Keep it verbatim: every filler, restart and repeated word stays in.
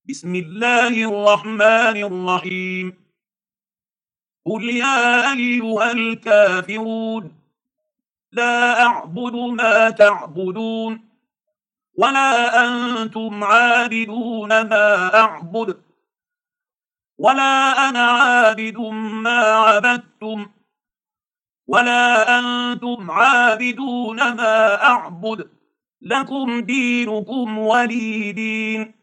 بسم الله الرحمن الرحيم قل يا أيها الكافرون لا أعبد ما تعبدون ولا أنتم عابدون ما أعبد ولا أنا عابد ما عبدتم ولا أنتم عابدون ما أعبد لكم دينكم ولي دين.